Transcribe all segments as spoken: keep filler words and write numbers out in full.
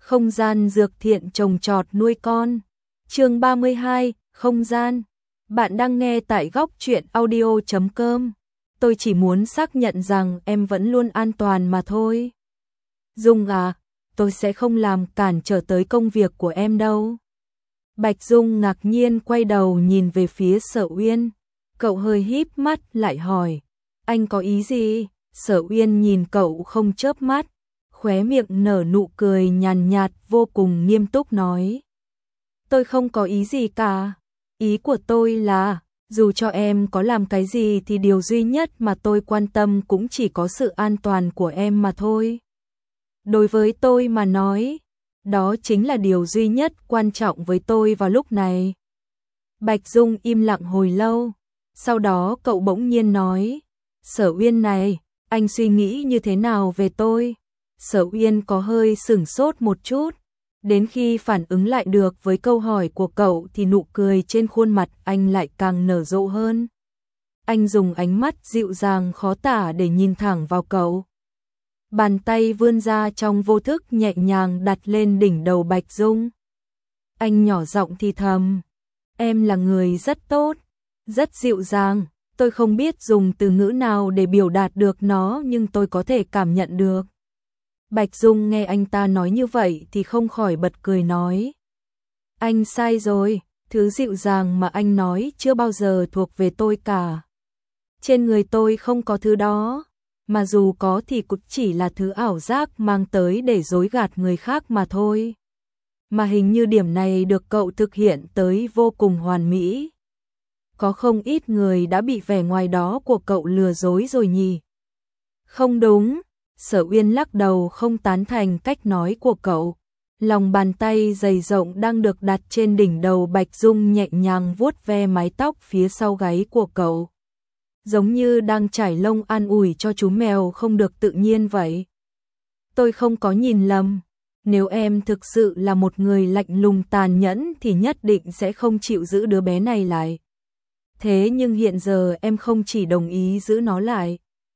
Không gian dược thiện trồng trọt nuôi con. Chương ba mươi hai, không gian. Bạn đang nghe tại góc truyện audio chấm com. Tôi chỉ muốn xác nhận rằng em vẫn luôn an toàn mà thôi. Dung à, tôi sẽ không làm cản trở tới công việc của em đâu. Bạch Dung ngạc nhiên quay đầu nhìn về phía Sở Uyên. Cậu hơi híp mắt lại hỏi, anh có ý gì? Sở Uyên nhìn cậu không chớp mắt, khóe miệng nở nụ cười nhàn nhạt vô cùng nghiêm túc nói. Tôi không có ý gì cả. Ý của tôi là, dù cho em có làm cái gì thì điều duy nhất mà tôi quan tâm cũng chỉ có sự an toàn của em mà thôi. Đối với tôi mà nói, đó chính là điều duy nhất quan trọng với tôi vào lúc này. Bạch Dung im lặng hồi lâu, sau đó cậu bỗng nhiên nói, Sở Uyên này, anh suy nghĩ như thế nào về tôi? Sở Uyên có hơi sửng sốt một chút, đến khi phản ứng lại được với câu hỏi của cậu thì nụ cười trên khuôn mặt anh lại càng nở rộ hơn. Anh dùng ánh mắt dịu dàng khó tả để nhìn thẳng vào cậu. Bàn tay vươn ra trong vô thức nhẹ nhàng đặt lên đỉnh đầu Bạch Dung. Anh nhỏ giọng thì thầm, em là người rất tốt, rất dịu dàng, tôi không biết dùng từ ngữ nào để biểu đạt được nó nhưng tôi có thể cảm nhận được. Bạch Dung nghe anh ta nói như vậy thì không khỏi bật cười nói. Anh sai rồi, thứ dịu dàng mà anh nói chưa bao giờ thuộc về tôi cả. Trên người tôi không có thứ đó, mà dù có thì cũng chỉ là thứ ảo giác mang tới để dối gạt người khác mà thôi. Mà hình như điểm này được cậu thực hiện tới vô cùng hoàn mỹ. Có không ít người đã bị vẻ ngoài đó của cậu lừa dối rồi nhỉ? Không đúng. Sở Uyên lắc đầu không tán thành cách nói của cậu. Lòng bàn tay dày rộng đang được đặt trên đỉnh đầu Bạch Dung nhẹ nhàng vuốt ve mái tóc phía sau gáy của cậu. Giống như đang trải lông an ủi cho chú mèo không được tự nhiên vậy. Tôi không có nhìn lầm. Nếu em thực sự là một người lạnh lùng tàn nhẫn thì nhất định sẽ không chịu giữ đứa bé này lại. Thế nhưng hiện giờ em không chỉ đồng ý giữ nó lại,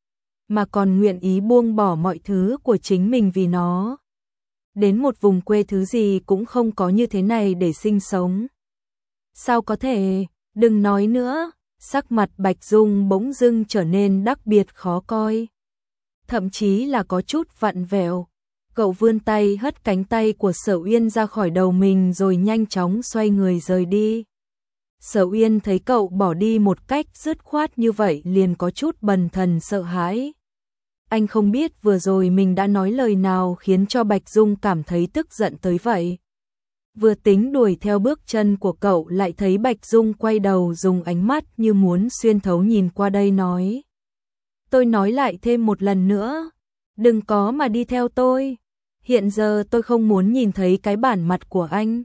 mà còn nguyện ý buông bỏ mọi thứ của chính mình vì nó. Đến một vùng quê thứ gì cũng không có như thế này để sinh sống. Sao có thể, đừng nói nữa, sắc mặt Bạch Dung bỗng dưng trở nên đặc biệt khó coi. Thậm chí là có chút vặn vẹo. Cậu vươn tay hất cánh tay của Sở Uyên ra khỏi đầu mình rồi nhanh chóng xoay người rời đi. Sở Uyên thấy cậu bỏ đi một cách dứt khoát như vậy liền có chút bần thần sợ hãi. Anh không biết vừa rồi mình đã nói lời nào khiến cho Bạch Dung cảm thấy tức giận tới vậy. Vừa tính đuổi theo bước chân của cậu lại thấy Bạch Dung quay đầu dùng ánh mắt như muốn xuyên thấu nhìn qua đây nói. Tôi nói lại thêm một lần nữa, đừng có mà đi theo tôi. Hiện giờ tôi không muốn nhìn thấy cái bản mặt của anh.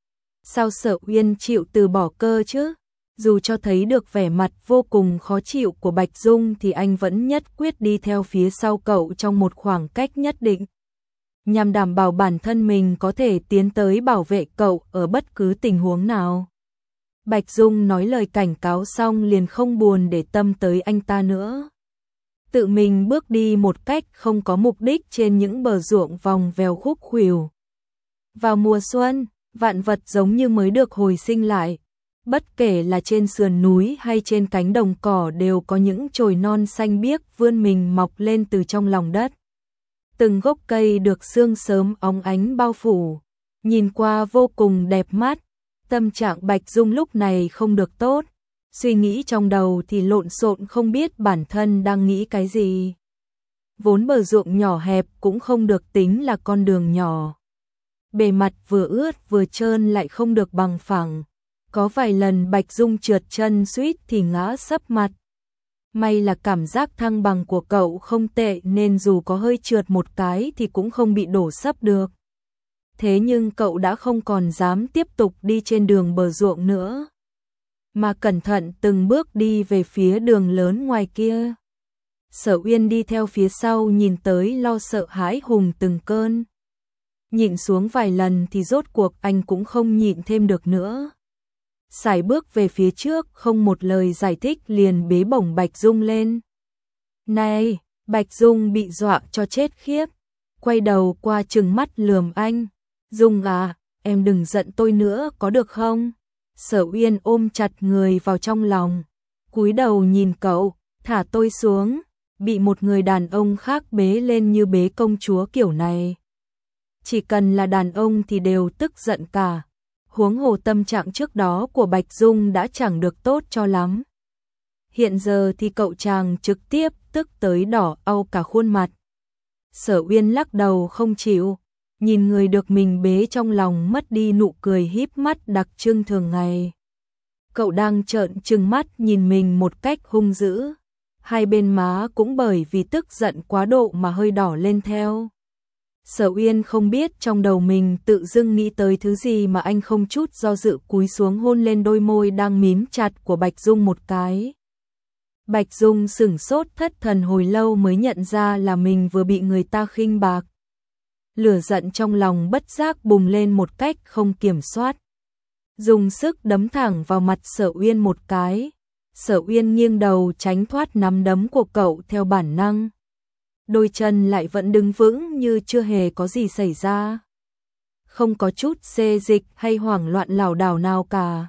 Sao Sở Uyên chịu từ bỏ cơ chứ? Dù cho thấy được vẻ mặt vô cùng khó chịu của Bạch Dung thì anh vẫn nhất quyết đi theo phía sau cậu trong một khoảng cách nhất định, nhằm đảm bảo bản thân mình có thể tiến tới bảo vệ cậu ở bất cứ tình huống nào. Bạch Dung nói lời cảnh cáo xong liền không buồn để tâm tới anh ta nữa. Tự mình bước đi một cách không có mục đích trên những bờ ruộng vòng vèo khúc khuỷu. Vào mùa xuân, vạn vật giống như mới được hồi sinh lại. Bất kể là trên sườn núi hay trên cánh đồng cỏ đều có những chồi non xanh biếc vươn mình mọc lên từ trong lòng đất. Từng gốc cây được sương sớm óng ánh bao phủ, nhìn qua vô cùng đẹp mắt. Tâm trạng Bạch Dung lúc này không được tốt, suy nghĩ trong đầu thì lộn xộn không biết bản thân đang nghĩ cái gì. Vốn bờ ruộng nhỏ hẹp cũng không được tính là con đường nhỏ. Bề mặt vừa ướt vừa trơn lại không được bằng phẳng. Có vài lần Bạch Dung trượt chân suýt thì ngã sấp mặt. May là cảm giác thăng bằng của cậu không tệ nên dù có hơi trượt một cái thì cũng không bị đổ sấp được. Thế nhưng cậu đã không còn dám tiếp tục đi trên đường bờ ruộng nữa, mà cẩn thận từng bước đi về phía đường lớn ngoài kia. Sở Uyên đi theo phía sau nhìn tới lo sợ hãi hùng từng cơn. Nhịn xuống vài lần thì rốt cuộc anh cũng không nhịn thêm được nữa. Sải bước về phía trước không một lời giải thích liền bế bổng Bạch Dung lên. Này, Bạch Dung bị dọa cho chết khiếp, quay đầu qua trừng mắt lườm anh. Dung à, em đừng giận tôi nữa có được không? Sở Uyên ôm chặt người vào trong lòng, cúi đầu nhìn cậu, thả tôi xuống, bị một người đàn ông khác bế lên như bế công chúa kiểu này. Chỉ cần là đàn ông thì đều tức giận cả, huống hồ tâm trạng trước đó của Bạch Dung đã chẳng được tốt cho lắm. Hiện giờ thì cậu chàng trực tiếp tức tới đỏ au cả khuôn mặt. Sở Uyên lắc đầu không chịu, nhìn người được mình bế trong lòng mất đi nụ cười híp mắt đặc trưng thường ngày. Cậu đang trợn trừng mắt nhìn mình một cách hung dữ, hai bên má cũng bởi vì tức giận quá độ mà hơi đỏ lên theo. Sở Uyên không biết trong đầu mình tự dưng nghĩ tới thứ gì mà anh không chút do dự cúi xuống hôn lên đôi môi đang mím chặt của Bạch Dung một cái. Bạch Dung sửng sốt thất thần hồi lâu mới nhận ra là mình vừa bị người ta khinh bạc. Lửa giận trong lòng bất giác bùng lên một cách không kiểm soát. Dùng sức đấm thẳng vào mặt Sở Uyên một cái. Sở Uyên nghiêng đầu tránh thoát nắm đấm của cậu theo bản năng. Đôi chân lại vẫn đứng vững như chưa hề có gì xảy ra. Không có chút xê dịch hay hoảng loạn lảo đảo nào cả.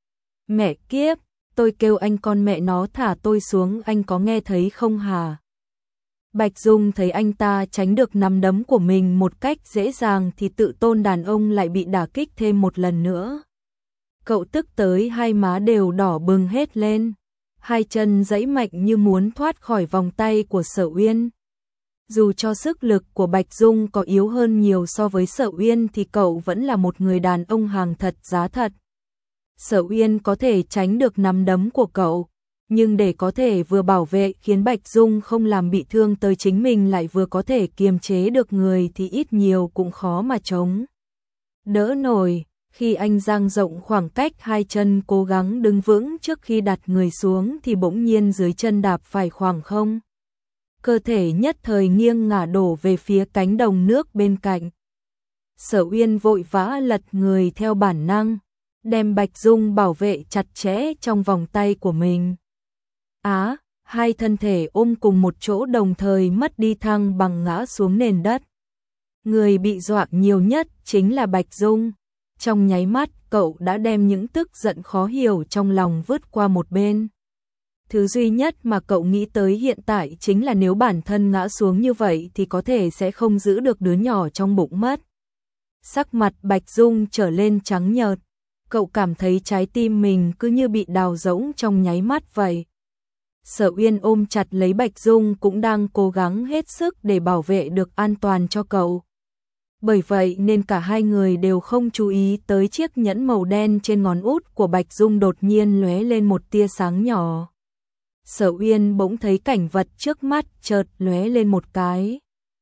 Mẹ kiếp, tôi kêu anh con mẹ nó thả tôi xuống, anh có nghe thấy không hả? Bạch Dung thấy anh ta tránh được nắm đấm của mình một cách dễ dàng thì tự tôn đàn ông lại bị đả kích thêm một lần nữa. Cậu tức tới hai má đều đỏ bừng hết lên, hai chân giãy mạnh như muốn thoát khỏi vòng tay của Sở Uyên. Dù cho sức lực của Bạch Dung có yếu hơn nhiều so với Sở Uyên thì cậu vẫn là một người đàn ông hàng thật giá thật. Sở Uyên có thể tránh được nắm đấm của cậu, nhưng để có thể vừa bảo vệ khiến Bạch Dung không làm bị thương tới chính mình lại vừa có thể kiềm chế được người thì ít nhiều cũng khó mà chống đỡ nổi. Khi anh dang rộng khoảng cách hai chân cố gắng đứng vững trước khi đặt người xuống thì bỗng nhiên dưới chân đạp phải khoảng không. Cơ thể nhất thời nghiêng ngả đổ về phía cánh đồng nước bên cạnh. Sở Uyên vội vã lật người theo bản năng, đem Bạch Dung bảo vệ chặt chẽ trong vòng tay của mình. Á, hai thân thể ôm cùng một chỗ đồng thời mất đi thăng bằng ngã xuống nền đất. Người bị dọa nhiều nhất chính là Bạch Dung. Trong nháy mắt, cậu đã đem những tức giận khó hiểu trong lòng vứt qua một bên. Thứ duy nhất mà cậu nghĩ tới hiện tại chính là nếu bản thân ngã xuống như vậy thì có thể sẽ không giữ được đứa nhỏ trong bụng mất. Sắc mặt Bạch Dung trở lên trắng nhợt. Cậu cảm thấy trái tim mình cứ như bị đào rỗng trong nháy mắt vậy. Sở Uyên ôm chặt lấy Bạch Dung cũng đang cố gắng hết sức để bảo vệ được an toàn cho cậu. Bởi vậy nên cả hai người đều không chú ý tới chiếc nhẫn màu đen trên ngón út của Bạch Dung đột nhiên lóe lên một tia sáng nhỏ. Sở Uyên bỗng thấy cảnh vật trước mắt chợt lóe lên một cái.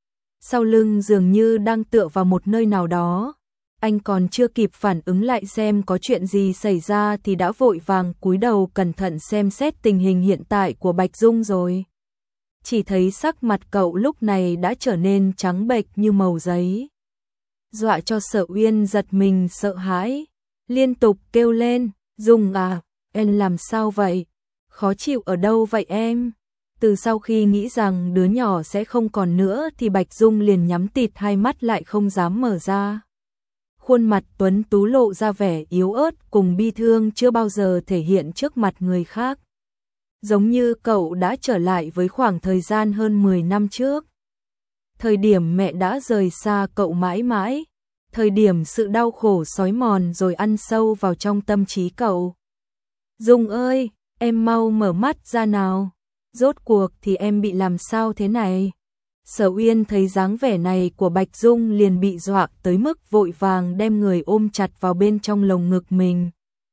Sau lưng dường như đang tựa vào một nơi nào đó. Anh còn chưa kịp phản ứng lại xem có chuyện gì xảy ra thì đã vội vàng cúi đầu cẩn thận xem xét tình hình hiện tại của Bạch Dung rồi. Chỉ thấy sắc mặt cậu lúc này đã trở nên trắng bệch như màu giấy. Dọa cho Sở Uyên giật mình sợ hãi, liên tục kêu lên, Dung à, em làm sao vậy? Khó chịu ở đâu vậy em? Từ sau khi nghĩ rằng đứa nhỏ sẽ không còn nữa thì Bạch Dung liền nhắm tịt hai mắt lại không dám mở ra. Khuôn mặt tuấn tú lộ ra vẻ yếu ớt cùng bi thương chưa bao giờ thể hiện trước mặt người khác. Giống như cậu đã trở lại với khoảng thời gian hơn mười năm trước. Thời điểm mẹ đã rời xa cậu mãi mãi. Thời điểm sự đau khổ xói mòn rồi ăn sâu vào trong tâm trí cậu. Dung ơi, em mau mở mắt ra nào. Rốt cuộc thì em bị làm sao thế này? Sở Uyên thấy dáng vẻ này của Bạch Dung liền bị dọa tới mức vội vàng đem người ôm chặt vào bên trong lồng ngực mình.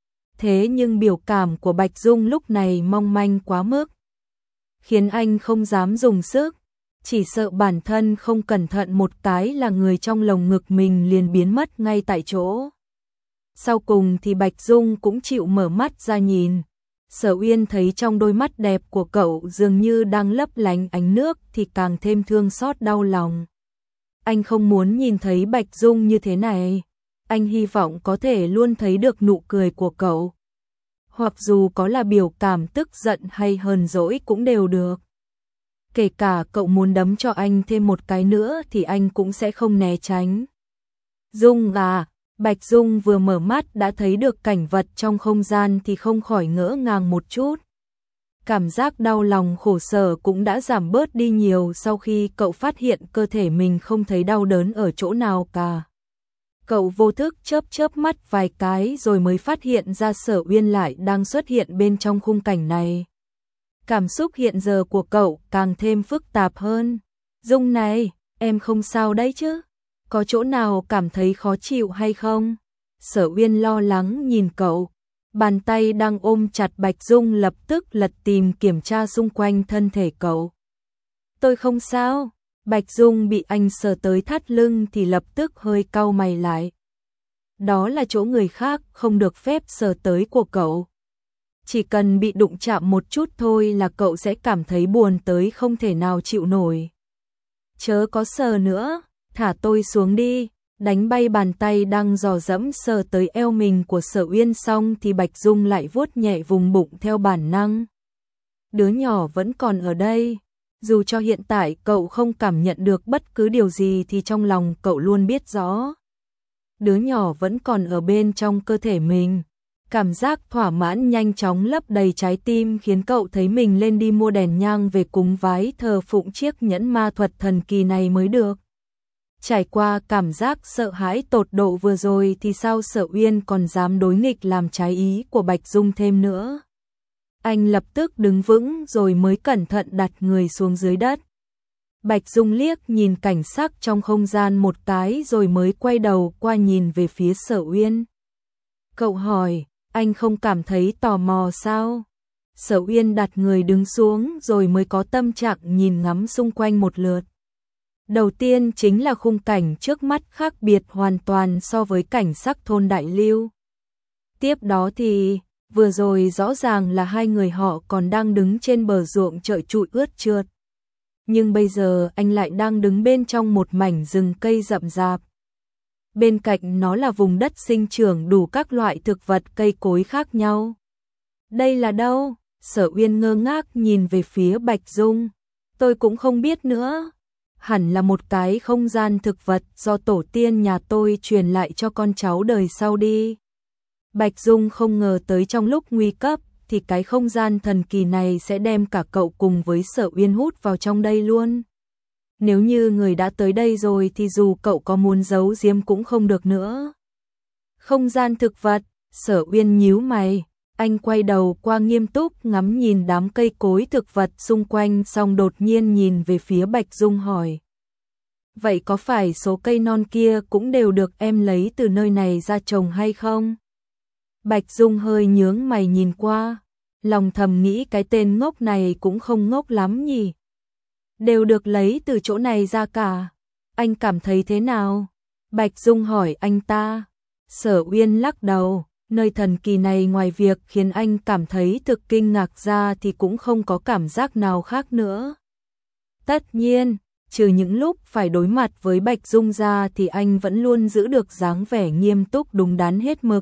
Thế nhưng biểu cảm của Bạch Dung lúc này mong manh quá mức, khiến anh không dám dùng sức, chỉ sợ bản thân không cẩn thận một cái là người trong lồng ngực mình liền biến mất ngay tại chỗ. Sau cùng thì Bạch Dung cũng chịu mở mắt ra nhìn. Sở Uyên thấy trong đôi mắt đẹp của cậu dường như đang lấp lánh ánh nước thì càng thêm thương xót đau lòng. Anh không muốn nhìn thấy Bạch Dung như thế này. Anh hy vọng có thể luôn thấy được nụ cười của cậu. Hoặc dù có là biểu cảm tức giận hay hờn dỗi cũng đều được. Kể cả cậu muốn đấm cho anh thêm một cái nữa thì anh cũng sẽ không né tránh. Dung à, Bạch Dung vừa mở mắt đã thấy được cảnh vật trong không gian thì không khỏi ngỡ ngàng một chút. Cảm giác đau lòng khổ sở cũng đã giảm bớt đi nhiều sau khi cậu phát hiện cơ thể mình không thấy đau đớn ở chỗ nào cả. Cậu vô thức chớp chớp mắt vài cái rồi mới phát hiện ra Sở Uyên lại đang xuất hiện bên trong khung cảnh này. Cảm xúc hiện giờ của cậu càng thêm phức tạp hơn. Dung này, em không sao đấy chứ? Có chỗ nào cảm thấy khó chịu hay không? Sở Uyên lo lắng nhìn cậu. Bàn tay đang ôm chặt Bạch Dung lập tức lật tìm kiểm tra xung quanh thân thể cậu. Tôi không sao. Bạch Dung bị anh sờ tới thắt lưng thì lập tức hơi cau mày lại. Đó là chỗ người khác không được phép sờ tới của cậu. Chỉ cần bị đụng chạm một chút thôi là cậu sẽ cảm thấy buồn tới không thể nào chịu nổi. Chớ có sờ nữa, thả tôi xuống đi. Đánh bay bàn tay đang dò dẫm sờ tới eo mình của Sở Uyên xong thì Bạch Dung lại vuốt nhẹ vùng bụng theo bản năng. Đứa nhỏ vẫn còn ở đây. Dù cho hiện tại cậu không cảm nhận được bất cứ điều gì thì trong lòng cậu luôn biết rõ. Đứa nhỏ vẫn còn ở bên trong cơ thể mình. Cảm giác thỏa mãn nhanh chóng lấp đầy trái tim khiến cậu thấy mình lên đi mua đèn nhang về cúng vái thờ phụng chiếc nhẫn ma thuật thần kỳ này mới được. Trải qua cảm giác sợ hãi tột độ vừa rồi thì sao Sở Uyên còn dám đối nghịch làm trái ý của Bạch Dung thêm nữa. Anh lập tức đứng vững rồi mới cẩn thận đặt người xuống dưới đất. Bạch Dung liếc nhìn cảnh sắc trong không gian một cái rồi mới quay đầu qua nhìn về phía Sở Uyên. Cậu hỏi, anh không cảm thấy tò mò sao? Sở Uyên đặt người đứng xuống rồi mới có tâm trạng nhìn ngắm xung quanh một lượt. Đầu tiên chính là khung cảnh trước mắt khác biệt hoàn toàn so với cảnh sắc thôn Đại Lưu. Tiếp đó thì, vừa rồi rõ ràng là hai người họ còn đang đứng trên bờ ruộng trợi trụi ướt trượt. Nhưng bây giờ anh lại đang đứng bên trong một mảnh rừng cây rậm rạp. Bên cạnh nó là vùng đất sinh trưởng đủ các loại thực vật cây cối khác nhau. Đây là đâu? Sở Uyên ngơ ngác nhìn về phía Bạch Dung. Tôi cũng không biết nữa. Hẳn là một cái không gian thực vật do tổ tiên nhà tôi truyền lại cho con cháu đời sau đi. Bạch Dung không ngờ tới trong lúc nguy cấp thì cái không gian thần kỳ này sẽ đem cả cậu cùng với Sở Uyên hút vào trong đây luôn. Nếu như người đã tới đây rồi thì dù cậu có muốn giấu giếm cũng không được nữa. Không gian thực vật, Sở Uyên nhíu mày, anh quay đầu qua nghiêm túc ngắm nhìn đám cây cối thực vật xung quanh xong đột nhiên nhìn về phía Bạch Dung hỏi. Vậy có phải số cây non kia cũng đều được em lấy từ nơi này ra trồng hay không? Bạch Dung hơi nhướng mày nhìn qua, lòng thầm nghĩ cái tên ngốc này cũng không ngốc lắm nhỉ. Đều được lấy từ chỗ này ra cả. Anh cảm thấy thế nào? Bạch Dung hỏi anh ta. Sở Uyên lắc đầu, nơi thần kỳ này ngoài việc khiến anh cảm thấy thực kinh ngạc ra thì cũng không có cảm giác nào khác nữa. Tất nhiên, trừ những lúc phải đối mặt với Bạch Dung ra thì anh vẫn luôn giữ được dáng vẻ nghiêm túc đúng đắn hết mực.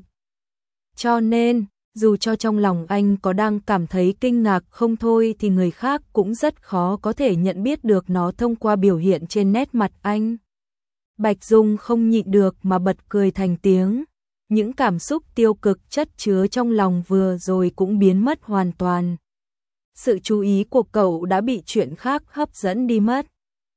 Cho nên, dù cho trong lòng anh có đang cảm thấy kinh ngạc không thôi thì người khác cũng rất khó có thể nhận biết được nó thông qua biểu hiện trên nét mặt anh. Bạch Dung không nhịn được mà bật cười thành tiếng. Những cảm xúc tiêu cực chất chứa trong lòng vừa rồi cũng biến mất hoàn toàn. Sự chú ý của cậu đã bị chuyện khác hấp dẫn đi mất.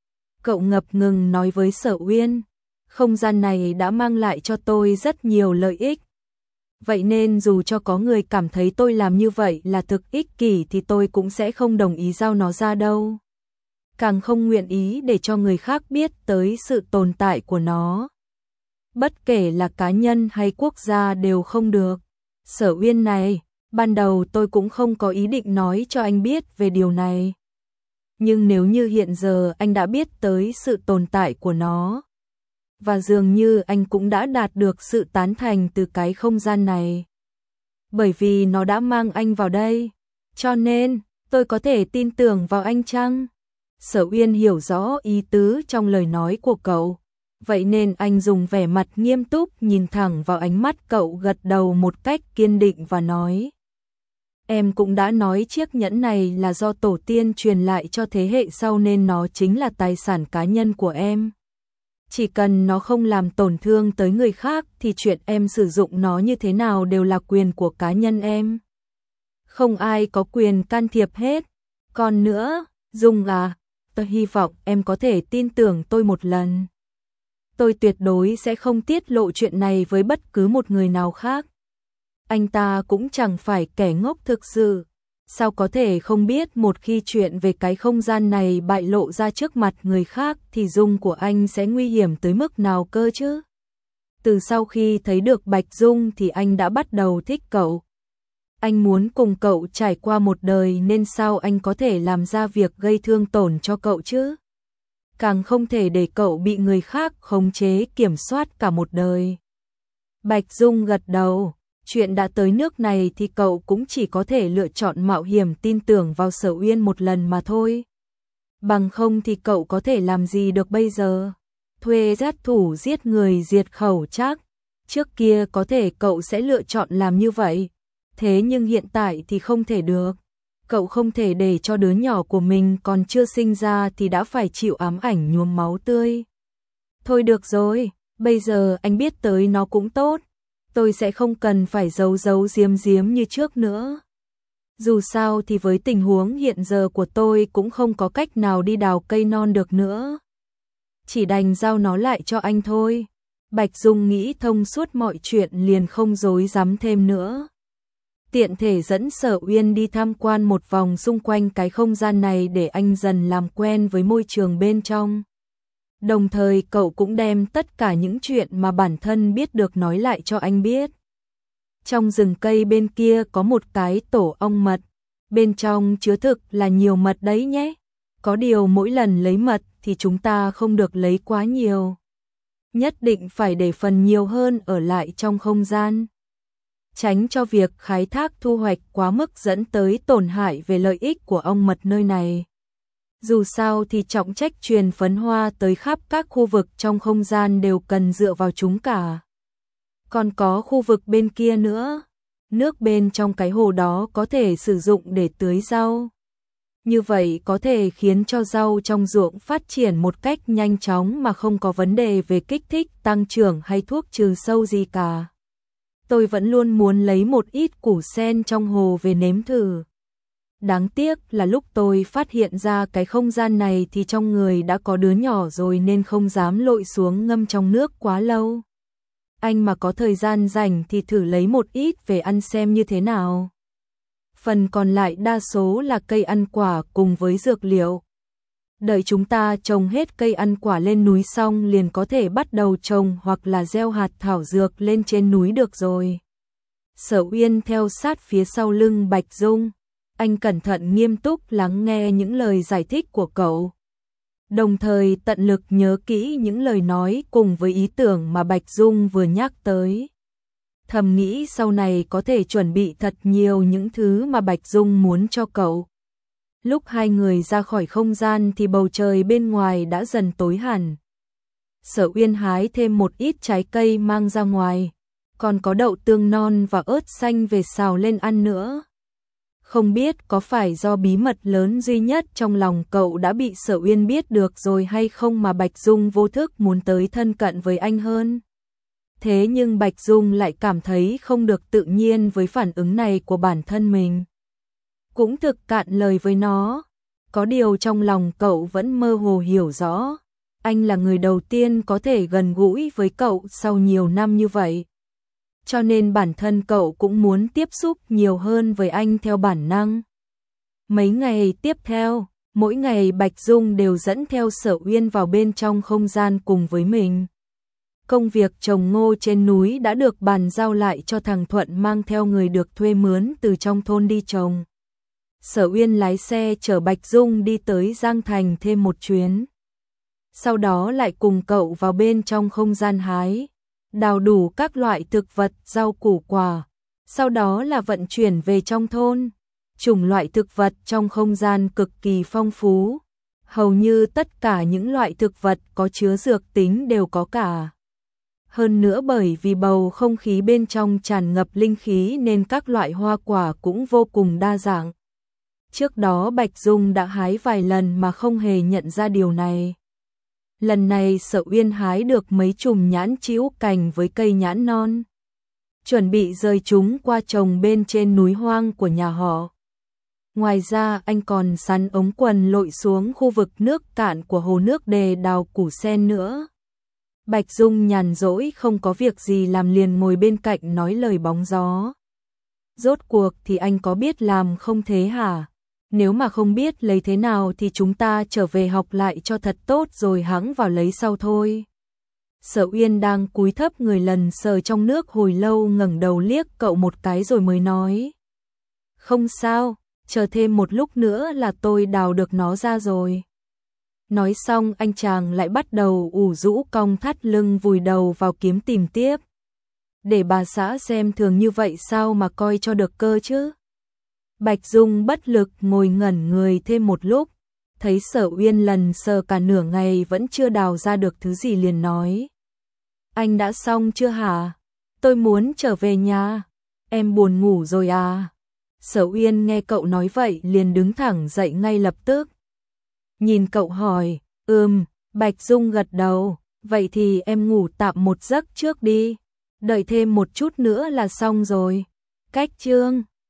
Cậu ngập ngừng nói với Sở Uyên, không gian này đã mang lại cho tôi rất nhiều lợi ích. Vậy nên dù cho có người cảm thấy tôi làm như vậy là thực ích kỷ thì tôi cũng sẽ không đồng ý giao nó ra đâu. Càng không nguyện ý để cho người khác biết tới sự tồn tại của nó. Bất kể là cá nhân hay quốc gia đều không được. Sở Uyên này, ban đầu tôi cũng không có ý định nói cho anh biết về điều này. Nhưng nếu như hiện giờ anh đã biết tới sự tồn tại của nó, và dường như anh cũng đã đạt được sự tán thành từ cái không gian này. Bởi vì nó đã mang anh vào đây, cho nên tôi có thể tin tưởng vào anh chăng? Sở Uyên hiểu rõ ý tứ trong lời nói của cậu. Vậy nên anh dùng vẻ mặt nghiêm túc nhìn thẳng vào ánh mắt cậu, gật đầu một cách kiên định và nói. Em cũng đã nói chiếc nhẫn này là do tổ tiên truyền lại cho thế hệ sau nên nó chính là tài sản cá nhân của em. Chỉ cần nó không làm tổn thương tới người khác thì chuyện em sử dụng nó như thế nào đều là quyền của cá nhân em. Không ai có quyền can thiệp hết. Còn nữa, Dung à, tôi hy vọng em có thể tin tưởng tôi một lần. Tôi tuyệt đối sẽ không tiết lộ chuyện này với bất cứ một người nào khác. Anh ta cũng chẳng phải kẻ ngốc thực sự. Sao có thể không biết một khi chuyện về cái không gian này bại lộ ra trước mặt người khác thì Dung của anh sẽ nguy hiểm tới mức nào cơ chứ? Từ sau khi thấy được Bạch Dung thì anh đã bắt đầu thích cậu. Anh muốn cùng cậu trải qua một đời nên sao anh có thể làm ra việc gây thương tổn cho cậu chứ? Càng không thể để cậu bị người khác khống chế kiểm soát cả một đời. Bạch Dung gật đầu. Chuyện đã tới nước này thì cậu cũng chỉ có thể lựa chọn mạo hiểm tin tưởng vào Sở Uyên một lần mà thôi. Bằng không thì cậu có thể làm gì được bây giờ? Thuê sát thủ giết người diệt khẩu chắc. Trước kia có thể cậu sẽ lựa chọn làm như vậy. Thế nhưng hiện tại thì không thể được. Cậu không thể để cho đứa nhỏ của mình còn chưa sinh ra thì đã phải chịu ám ảnh nhuốm máu tươi. Thôi được rồi, bây giờ anh biết tới nó cũng tốt. Tôi sẽ không cần phải giấu giấu giếm giếm như trước nữa. Dù sao thì với tình huống hiện giờ của tôi cũng không có cách nào đi đào cây non được nữa. Chỉ đành giao nó lại cho anh thôi. Bạch Dung nghĩ thông suốt mọi chuyện liền không dối dám thêm nữa. Tiện thể dẫn Sở Uyên đi tham quan một vòng xung quanh cái không gian này để anh dần làm quen với môi trường bên trong. Đồng thời cậu cũng đem tất cả những chuyện mà bản thân biết được nói lại cho anh biết. Trong rừng cây bên kia có một cái tổ ong mật, bên trong chứa thực là nhiều mật đấy nhé. Có điều mỗi lần lấy mật thì chúng ta không được lấy quá nhiều. Nhất định phải để phần nhiều hơn ở lại trong không gian. Tránh cho việc khai thác thu hoạch quá mức dẫn tới tổn hại về lợi ích của ong mật nơi này. Dù sao thì trọng trách truyền phấn hoa tới khắp các khu vực trong không gian đều cần dựa vào chúng cả. Còn có khu vực bên kia nữa, nước bên trong cái hồ đó có thể sử dụng để tưới rau. Như vậy có thể khiến cho rau trong ruộng phát triển một cách nhanh chóng mà không có vấn đề về kích thích, tăng trưởng hay thuốc trừ sâu gì cả. Tôi vẫn luôn muốn lấy một ít củ sen trong hồ về nếm thử. Đáng tiếc là lúc tôi phát hiện ra cái không gian này thì trong người đã có đứa nhỏ rồi nên không dám lội xuống ngâm trong nước quá lâu. Anh mà có thời gian rảnh thì thử lấy một ít về ăn xem như thế nào. Phần còn lại đa số là cây ăn quả cùng với dược liệu. Đợi chúng ta trồng hết cây ăn quả lên núi xong liền có thể bắt đầu trồng hoặc là gieo hạt thảo dược lên trên núi được rồi. Sở Uyên theo sát phía sau lưng Bạch Dung. Anh cẩn thận nghiêm túc lắng nghe những lời giải thích của cậu. Đồng thời tận lực nhớ kỹ những lời nói cùng với ý tưởng mà Bạch Dung vừa nhắc tới. Thầm nghĩ sau này có thể chuẩn bị thật nhiều những thứ mà Bạch Dung muốn cho cậu. Lúc hai người ra khỏi không gian thì bầu trời bên ngoài đã dần tối hẳn. Sở Uyên hái thêm một ít trái cây mang ra ngoài, còn có đậu tương non và ớt xanh về xào lên ăn nữa. Không biết có phải do bí mật lớn duy nhất trong lòng cậu đã bị Sở Uyên biết được rồi hay không mà Bạch Dung vô thức muốn tới thân cận với anh hơn. Thế nhưng Bạch Dung lại cảm thấy không được tự nhiên với phản ứng này của bản thân mình. Cũng thực cạn lời với nó. Có điều trong lòng cậu vẫn mơ hồ hiểu rõ. Anh là người đầu tiên có thể gần gũi với cậu sau nhiều năm như vậy. Cho nên bản thân cậu cũng muốn tiếp xúc nhiều hơn với anh theo bản năng. Mấy ngày tiếp theo, mỗi ngày Bạch Dung đều dẫn theo Sở Uyên vào bên trong không gian cùng với mình. Công việc trồng ngô trên núi đã được bàn giao lại cho thằng Thuận mang theo người được thuê mướn từ trong thôn đi trồng. Sở Uyên lái xe chở Bạch Dung đi tới Giang Thành thêm một chuyến. Sau đó lại cùng cậu vào bên trong không gian hái, đào đủ các loại thực vật, rau củ quả. Sau đó là vận chuyển về trong thôn. Chủng loại thực vật trong không gian cực kỳ phong phú. Hầu như tất cả những loại thực vật có chứa dược tính đều có cả. Hơn nữa bởi vì bầu không khí bên trong tràn ngập linh khí nên các loại hoa quả cũng vô cùng đa dạng. Trước đó Bạch Dung đã hái vài lần mà không hề nhận ra điều này. Lần này Sở Uyên hái được mấy chùm nhãn trĩu cành với cây nhãn non, chuẩn bị rời chúng qua trồng bên trên núi hoang của nhà họ. Ngoài ra anh còn sắn ống quần lội xuống khu vực nước cạn của hồ nước để đào củ sen nữa. Bạch Dung nhàn rỗi không có việc gì làm liền ngồi bên cạnh nói lời bóng gió. Rốt cuộc thì anh có biết làm không thế hả? Nếu mà không biết lấy thế nào thì chúng ta trở về học lại cho thật tốt rồi hẵng vào lấy sau thôi. Sở Uyên đang cúi thấp người lần sờ trong nước hồi lâu, ngẩng đầu liếc cậu một cái rồi mới nói. Không sao, chờ thêm một lúc nữa là tôi đào được nó ra rồi. Nói xong anh chàng lại bắt đầu ủ rũ cong thắt lưng vùi đầu vào kiếm tìm tiếp. Để bà xã xem thường như vậy sao mà coi cho được cơ chứ. Bạch Dung bất lực ngồi ngẩn người thêm một lúc, thấy Sở Uyên lần sờ cả nửa ngày vẫn chưa đào ra được thứ gì liền nói. Anh đã xong chưa hả? Tôi muốn trở về nhà. Em buồn ngủ rồi à? Sở Uyên nghe cậu nói vậy liền đứng thẳng dậy ngay lập tức. Nhìn cậu hỏi, ừm, Bạch Dung gật đầu, vậy thì em ngủ tạm một giấc trước đi, đợi thêm một chút nữa là xong rồi. Cách chương